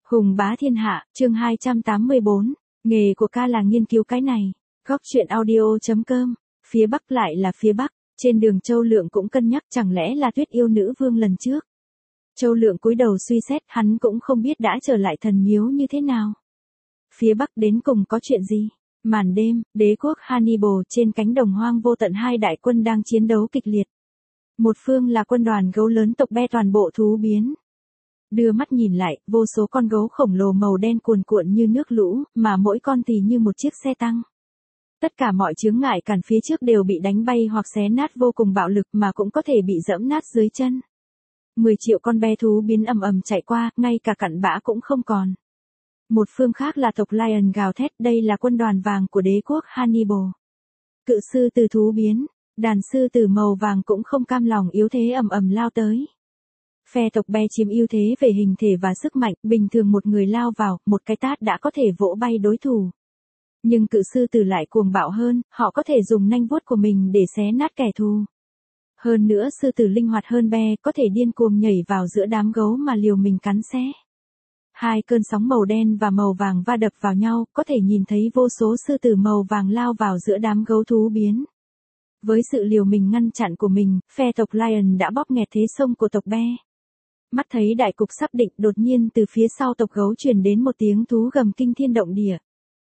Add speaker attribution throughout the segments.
Speaker 1: Hùng bá thiên hạ, chương 284, nghề của ca là nghiên cứu cái này. Góc truyện audio.com, phía Bắc lại là phía Bắc, trên đường Châu Lượng cũng cân nhắc chẳng lẽ là Tuyết yêu nữ vương lần trước. Châu Lượng cúi đầu suy xét, hắn cũng không biết đã trở lại thần miếu như thế nào. Phía Bắc đến cùng có chuyện gì? Màn đêm, đế quốc Hannibal trên cánh đồng hoang vô tận, hai đại quân đang chiến đấu kịch liệt. Một phương là quân đoàn gấu lớn tộc Be toàn bộ thú biến. Đưa mắt nhìn lại, vô số con gấu khổng lồ màu đen cuồn cuộn như nước lũ, mà mỗi con thì như một chiếc xe tăng. Tất cả mọi chướng ngại cản phía trước đều bị đánh bay hoặc xé nát vô cùng bạo lực, mà cũng có thể bị dẫm nát dưới chân. 10 triệu con be thú biến ầm ầm chạy qua, ngay cả cặn bã cũng không còn. Một phương khác là tộc Lion gào thét, đây là quân đoàn vàng của đế quốc Hannibal. Cự sư tử thú biến, đàn sư tử màu vàng cũng không cam lòng yếu thế ầm ầm lao tới. Phe tộc Be chiếm ưu thế về hình thể và sức mạnh, bình thường một người lao vào, một cái tát đã có thể vỗ bay đối thủ. Nhưng cự sư tử lại cuồng bạo hơn, họ có thể dùng nanh vuốt của mình để xé nát kẻ thù. Hơn nữa sư tử linh hoạt hơn Be, có thể điên cuồng nhảy vào giữa đám gấu mà liều mình cắn xé. Hai cơn sóng màu đen và màu vàng va đập vào nhau, có thể nhìn thấy vô số sư tử màu vàng lao vào giữa đám gấu thú biến. Với sự liều mình ngăn chặn của mình, phe tộc Lion đã bóp nghẹt thế xông của tộc Be. Mắt thấy đại cục sắp định, đột nhiên từ phía sau tộc gấu truyền đến một tiếng thú gầm kinh thiên động địa.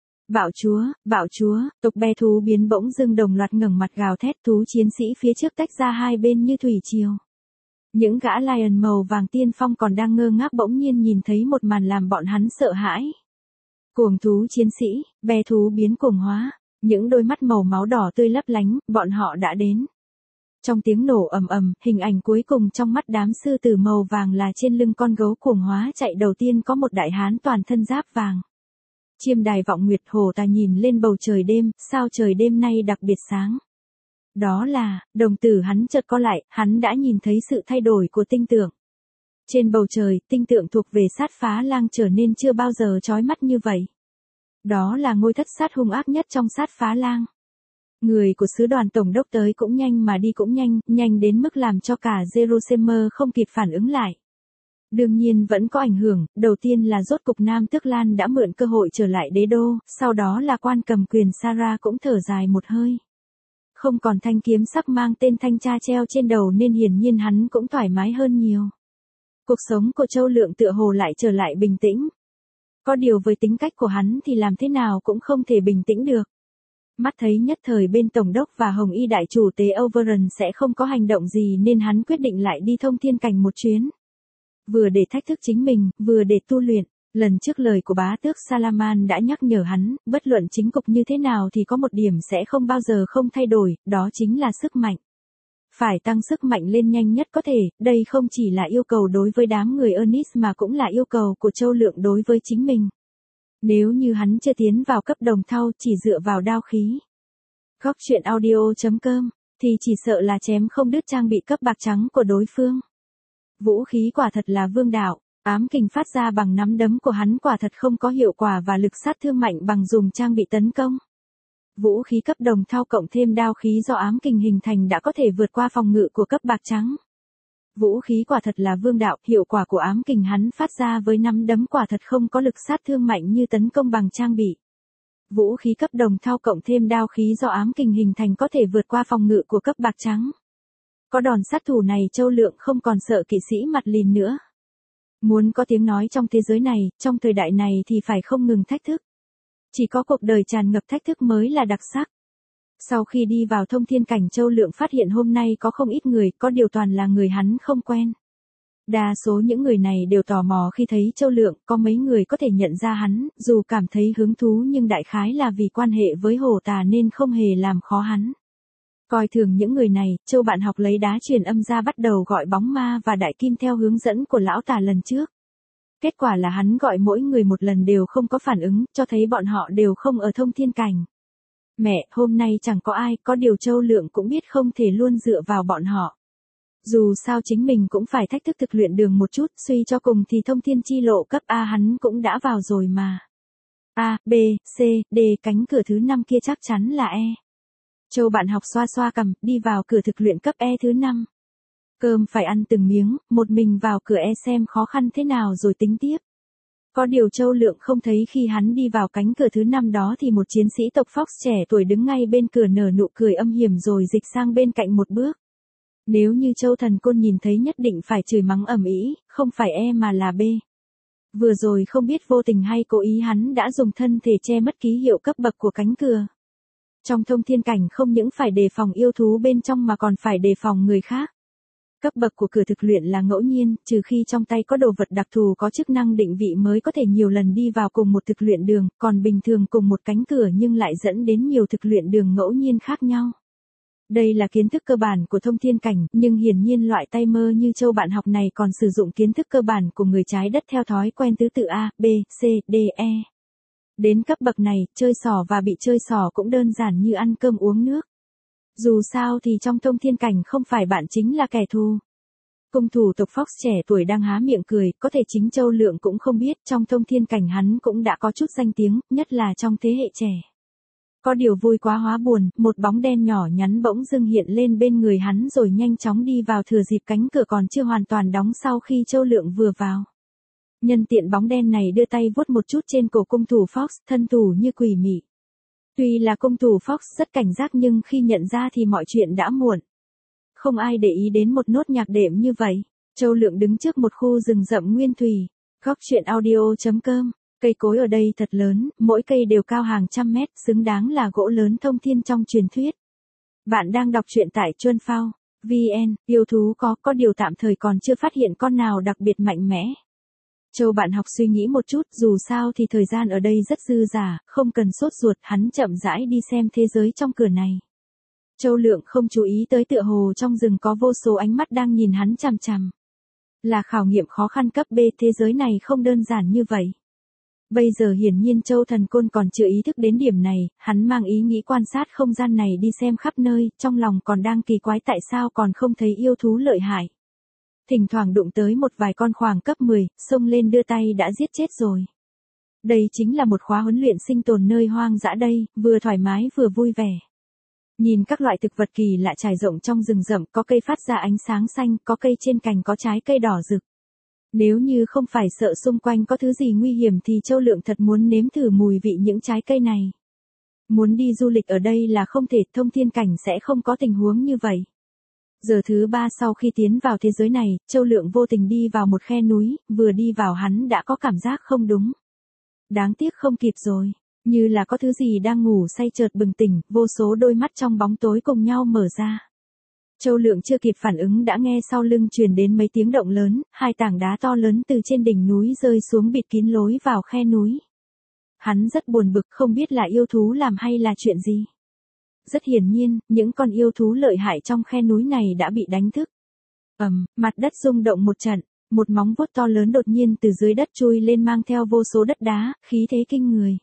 Speaker 1: Bạo chúa, tộc Be thú biến bỗng dưng đồng loạt ngẩng mặt gào thét, thú chiến sĩ phía trước tách ra hai bên như thủy triều. Những gã Lion màu vàng tiên phong còn đang ngơ ngác bỗng nhiên nhìn thấy một màn làm bọn hắn sợ hãi. Cuồng thú chiến sĩ, Be thú biến cuồng hóa, những đôi mắt màu máu đỏ tươi lấp lánh, bọn họ đã đến. Trong tiếng nổ ầm ầm, hình ảnh cuối cùng trong mắt đám sư tử màu vàng là trên lưng con gấu cuồng hóa chạy đầu tiên có một đại hán toàn thân giáp vàng. Chiêm đài vọng nguyệt, hồ ta nhìn lên bầu trời đêm, sao trời đêm nay đặc biệt sáng. Đó là, đồng tử hắn chợt co lại, hắn đã nhìn thấy sự thay đổi của tinh tượng. Trên bầu trời, tinh tượng thuộc về sát phá lang trở nên chưa bao giờ chói mắt như vậy. Đó là ngôi thất sát hung ác nhất trong sát phá lang. Người của sứ đoàn tổng đốc tới cũng nhanh mà đi cũng nhanh, nhanh đến mức làm cho cả Jerusalem không kịp phản ứng lại. Đương nhiên vẫn có ảnh hưởng, đầu tiên là rốt cục Nam Tước Lan đã mượn cơ hội trở lại đế đô, sau đó là quan cầm quyền Sarah cũng thở dài một hơi. Không còn thanh kiếm sắc mang tên thanh tra treo trên đầu nên hiển nhiên hắn cũng thoải mái hơn nhiều. Cuộc sống của Châu Lượng tựa hồ lại trở lại bình tĩnh. Có điều với tính cách của hắn thì làm thế nào cũng không thể bình tĩnh được. Mắt thấy nhất thời bên Tổng đốc và Hồng Y đại chủ tế Overrun sẽ không có hành động gì nên hắn quyết định lại đi thông thiên cảnh một chuyến. Vừa để thách thức chính mình, vừa để tu luyện. Lần trước lời của bá tước Salaman đã nhắc nhở hắn, bất luận chính cục như thế nào thì có một điểm sẽ không bao giờ không thay đổi, đó chính là sức mạnh. Phải tăng sức mạnh lên nhanh nhất có thể, đây không chỉ là yêu cầu đối với đám người Ernest mà cũng là yêu cầu của Châu Lượng đối với chính mình. Nếu như hắn chưa tiến vào cấp đồng thau chỉ dựa vào đao khí. Góc truyện audio.com, thì chỉ sợ là chém không đứt trang bị cấp bạc trắng của đối phương. Vũ khí quả thật là vương đạo. Ám kình phát ra bằng nắm đấm của hắn quả thật không có hiệu quả và lực sát thương mạnh bằng dùng trang bị tấn công. Vũ khí cấp đồng thau cộng thêm đao khí do ám kình hình thành đã có thể vượt qua phòng ngự của cấp bạc trắng. Vũ khí quả thật là vương đạo, hiệu quả của ám kình hắn phát ra với nắm đấm quả thật không có lực sát thương mạnh như tấn công bằng trang bị. Vũ khí cấp đồng thau cộng thêm đao khí do ám kình hình thành có thể vượt qua phòng ngự của cấp bạc trắng. Có đòn sát thủ này Châu Lượng không còn sợ kỵ sĩ mặt lìn nữa. Muốn có tiếng nói trong thế giới này, trong thời đại này thì phải không ngừng thách thức. Chỉ có cuộc đời tràn ngập thách thức mới là đặc sắc. Sau khi đi vào thông thiên cảnh Châu Lượng phát hiện hôm nay có không ít người, có điều toàn là người hắn không quen. Đa số những người này đều tò mò khi thấy Châu Lượng, có mấy người có thể nhận ra hắn, dù cảm thấy hứng thú nhưng đại khái là vì quan hệ với Hổ Tà nên không hề làm khó hắn. Coi thường những người này, Châu bạn học lấy đá truyền âm ra bắt đầu gọi bóng ma và đại kim theo hướng dẫn của lão tà lần trước. Kết quả là hắn gọi mỗi người một lần đều không có phản ứng, cho thấy bọn họ đều không ở thông thiên cảnh. Mẹ, hôm nay chẳng có ai, có điều Châu Lượng cũng biết không thể luôn dựa vào bọn họ. Dù sao chính mình cũng phải thách thức thực luyện đường một chút, suy cho cùng thì thông thiên chi lộ cấp A hắn cũng đã vào rồi mà. A, B, C, D, cánh cửa thứ 5 kia chắc chắn là E. Châu bạn học xoa xoa cằm, đi vào cửa thực luyện cấp E thứ 5. Cơm phải ăn từng miếng, một mình vào cửa E xem khó khăn thế nào rồi tính tiếp. Có điều Châu Lượng không thấy khi hắn đi vào cánh cửa thứ 5 đó thì một chiến sĩ tộc Fox trẻ tuổi đứng ngay bên cửa nở nụ cười âm hiểm rồi dịch sang bên cạnh một bước. Nếu như Châu Thần Côn nhìn thấy nhất định phải chửi mắng ầm ĩ, không phải E mà là B. Vừa rồi không biết vô tình hay cố ý hắn đã dùng thân thể che mất ký hiệu cấp bậc của cánh cửa. Trong thông thiên cảnh không những phải đề phòng yêu thú bên trong mà còn phải đề phòng người khác. Cấp bậc của cửa thực luyện là ngẫu nhiên, trừ khi trong tay có đồ vật đặc thù có chức năng định vị mới có thể nhiều lần đi vào cùng một thực luyện đường, còn bình thường cùng một cánh cửa nhưng lại dẫn đến nhiều thực luyện đường ngẫu nhiên khác nhau. Đây là kiến thức cơ bản của thông thiên cảnh, nhưng hiển nhiên loại tay mơ như Châu bạn học này còn sử dụng kiến thức cơ bản của người trái đất theo thói quen tứ tự A, B, C, D, E. Đến cấp bậc này, chơi xỏ và bị chơi xỏ cũng đơn giản như ăn cơm uống nước. Dù sao thì trong thông thiên cảnh không phải bạn chính là kẻ thù. Cung thủ tộc Fox trẻ tuổi đang há miệng cười, có thể chính Châu Lượng cũng không biết trong thông thiên cảnh hắn cũng đã có chút danh tiếng, nhất là trong thế hệ trẻ. Có điều vui quá hóa buồn, một bóng đen nhỏ nhắn bỗng dưng hiện lên bên người hắn rồi nhanh chóng đi vào thừa dịp cánh cửa còn chưa hoàn toàn đóng sau khi Châu Lượng vừa vào. Nhân tiện bóng đen này đưa tay vuốt một chút trên cổ cung thủ Fox, thân thủ như quỷ mị. Tuy là cung thủ Fox rất cảnh giác nhưng khi nhận ra thì mọi chuyện đã muộn. Không ai để ý đến một nốt nhạc đệm như vậy. Châu Lượng đứng trước một khu rừng rậm nguyên thủy. Góc truyện audio.com. Cây cối ở đây thật lớn, mỗi cây đều cao hàng trăm mét, xứng đáng là gỗ lớn thông thiên trong truyền thuyết. Bạn đang đọc truyện tại Chuân Phao VN, yêu thú có điều tạm thời còn chưa phát hiện con nào đặc biệt mạnh mẽ. Châu bạn học suy nghĩ một chút, dù sao thì thời gian ở đây rất dư dả, không cần sốt ruột, hắn chậm rãi đi xem thế giới trong cửa này. Châu Lượng không chú ý tới tựa hồ trong rừng có vô số ánh mắt đang nhìn hắn chằm chằm. Là khảo nghiệm khó khăn cấp B, thế giới này không đơn giản như vậy. Bây giờ hiển nhiên Châu Thần Côn còn chưa ý thức đến điểm này, hắn mang ý nghĩ quan sát không gian này đi xem khắp nơi, trong lòng còn đang kỳ quái tại sao còn không thấy yêu thú lợi hại. Thỉnh thoảng đụng tới một vài con khoảng cấp 10, xông lên đưa tay đã giết chết rồi. Đây chính là một khóa huấn luyện sinh tồn nơi hoang dã đây, vừa thoải mái vừa vui vẻ. Nhìn các loại thực vật kỳ lạ trải rộng trong rừng rậm, có cây phát ra ánh sáng xanh, có cây trên cành có trái cây đỏ rực. Nếu như không phải sợ xung quanh có thứ gì nguy hiểm thì Châu Lượng thật muốn nếm thử mùi vị những trái cây này. Muốn đi du lịch ở đây là không thể, thông thiên cảnh sẽ không có tình huống như vậy. Giờ thứ 3 sau khi tiến vào thế giới này, Châu Lượng vô tình đi vào một khe núi, vừa đi vào hắn đã có cảm giác không đúng. Đáng tiếc không kịp rồi, như là có thứ gì đang ngủ say chợt bừng tỉnh, vô số đôi mắt trong bóng tối cùng nhau mở ra. Châu Lượng chưa kịp phản ứng đã nghe sau lưng truyền đến mấy tiếng động lớn, hai tảng đá to lớn từ trên đỉnh núi rơi xuống bịt kín lối vào khe núi. Hắn rất buồn bực không biết là yêu thú làm hay là chuyện gì. Rất hiển nhiên, những con yêu thú lợi hại trong khe núi này đã bị đánh thức. Mặt đất rung động một trận, một móng vuốt to lớn đột nhiên từ dưới đất chui lên mang theo vô số đất đá, khí thế kinh người.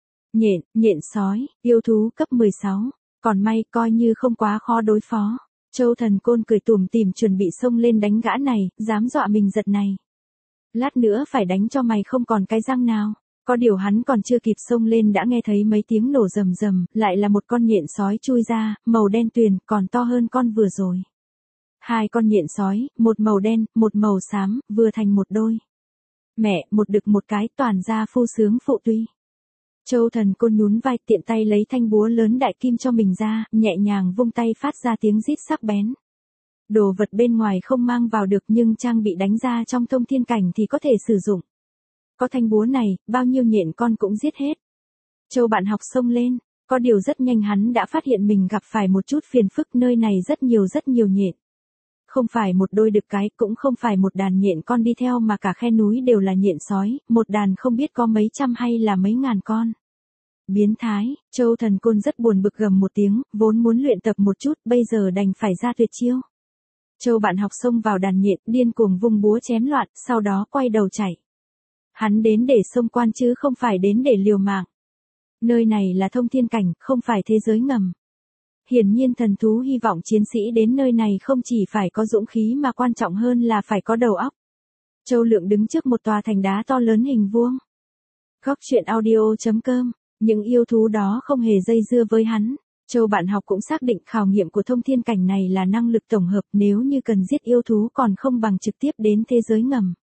Speaker 1: Nhện sói, yêu thú cấp 16, còn may coi như không quá khó đối phó. Châu Thần Côn cười tủm tỉm chuẩn bị xông lên đánh gã này, dám dọa mình giật này. Lát nữa phải đánh cho mày không còn cái răng nào. Có điều hắn còn chưa kịp xông lên đã nghe thấy mấy tiếng nổ rầm rầm, lại là một con nhện sói chui ra, màu đen tuyền, còn to hơn con vừa rồi. Hai con nhện sói, một màu đen, một màu xám, vừa thành một đôi. Mẹ, một đực một cái, toàn ra phu sướng phụ tuy. Châu Thần Côn nhún vai, tiện tay lấy thanh búa lớn đại kim cho mình ra, nhẹ nhàng vung tay phát ra tiếng rít sắc bén. Đồ vật bên ngoài không mang vào được nhưng trang bị đánh ra trong thông thiên cảnh thì có thể sử dụng. Có thanh búa này, bao nhiêu nhện con cũng giết hết. Châu bạn học xông lên, có điều rất nhanh hắn đã phát hiện mình gặp phải một chút phiền phức, nơi này rất nhiều nhện. Không phải một đôi đực cái, cũng không phải một đàn nhện con đi theo mà cả khe núi đều là nhện sói, một đàn không biết có mấy trăm hay là mấy ngàn con. Biến thái, Châu Thần Côn rất buồn bực gầm một tiếng, vốn muốn luyện tập một chút, bây giờ đành phải ra tuyệt chiêu. Châu bạn học xông vào đàn nhện, điên cuồng vung búa chém loạn, sau đó quay đầu chạy. Hắn đến để xông quan chứ không phải đến để liều mạng. Nơi này là thông thiên cảnh, không phải thế giới ngầm. Hiển nhiên thần thú hy vọng chiến sĩ đến nơi này không chỉ phải có dũng khí mà quan trọng hơn là phải có đầu óc. Châu Lượng đứng trước một tòa thành đá to lớn hình vuông. Góc truyện audio.com, những yêu thú đó không hề dây dưa với hắn. Châu bạn học cũng xác định khảo nghiệm của thông thiên cảnh này là năng lực tổng hợp, nếu như cần giết yêu thú còn không bằng trực tiếp đến thế giới ngầm.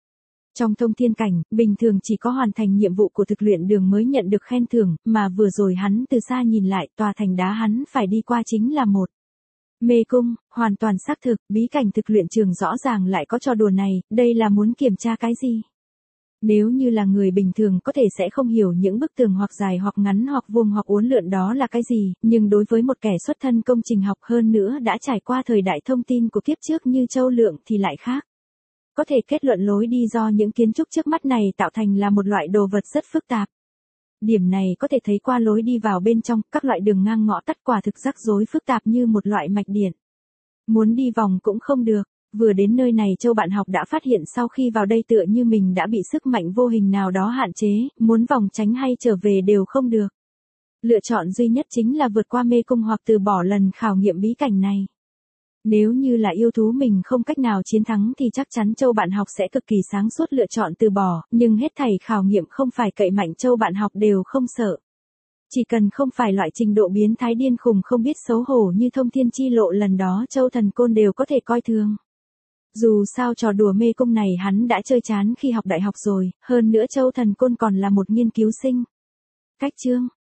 Speaker 1: Trong thông thiên cảnh, bình thường chỉ có hoàn thành nhiệm vụ của thực luyện đường mới nhận được khen thưởng, mà vừa rồi hắn từ xa nhìn lại tòa thành đá hắn phải đi qua chính là một mê cung, hoàn toàn xác thực, bí cảnh thực luyện trường rõ ràng lại có trò đùa này, đây là muốn kiểm tra cái gì? Nếu như là người bình thường có thể sẽ không hiểu những bức tường hoặc dài hoặc ngắn hoặc vuông hoặc uốn lượn đó là cái gì, nhưng đối với một kẻ xuất thân công trình học hơn nữa đã trải qua thời đại thông tin của kiếp trước như Châu Lượng thì lại khác. Có thể kết luận lối đi do những kiến trúc trước mắt này tạo thành là một loại đồ vật rất phức tạp. Điểm này có thể thấy qua lối đi vào bên trong, các loại đường ngang ngõ tắt quả thực rắc rối phức tạp như một loại mạch điện. Muốn đi vòng cũng không được. Vừa đến nơi này Châu bạn học đã phát hiện sau khi vào đây tựa như mình đã bị sức mạnh vô hình nào đó hạn chế, muốn vòng tránh hay trở về đều không được. Lựa chọn duy nhất chính là vượt qua mê cung hoặc từ bỏ lần khảo nghiệm bí cảnh này. Nếu như là yêu thú mình không cách nào chiến thắng thì chắc chắn Châu bạn học sẽ cực kỳ sáng suốt lựa chọn từ bỏ, nhưng hết thảy khảo nghiệm không phải cậy mạnh Châu bạn học đều không sợ. Chỉ cần không phải loại trình độ biến thái điên khùng không biết xấu hổ như thông thiên chi lộ lần đó Châu Thần Côn đều có thể coi thường. Dù sao trò đùa mê cung này hắn đã chơi chán khi học đại học rồi, hơn nữa Châu Thần Côn còn là một nghiên cứu sinh. Cách chương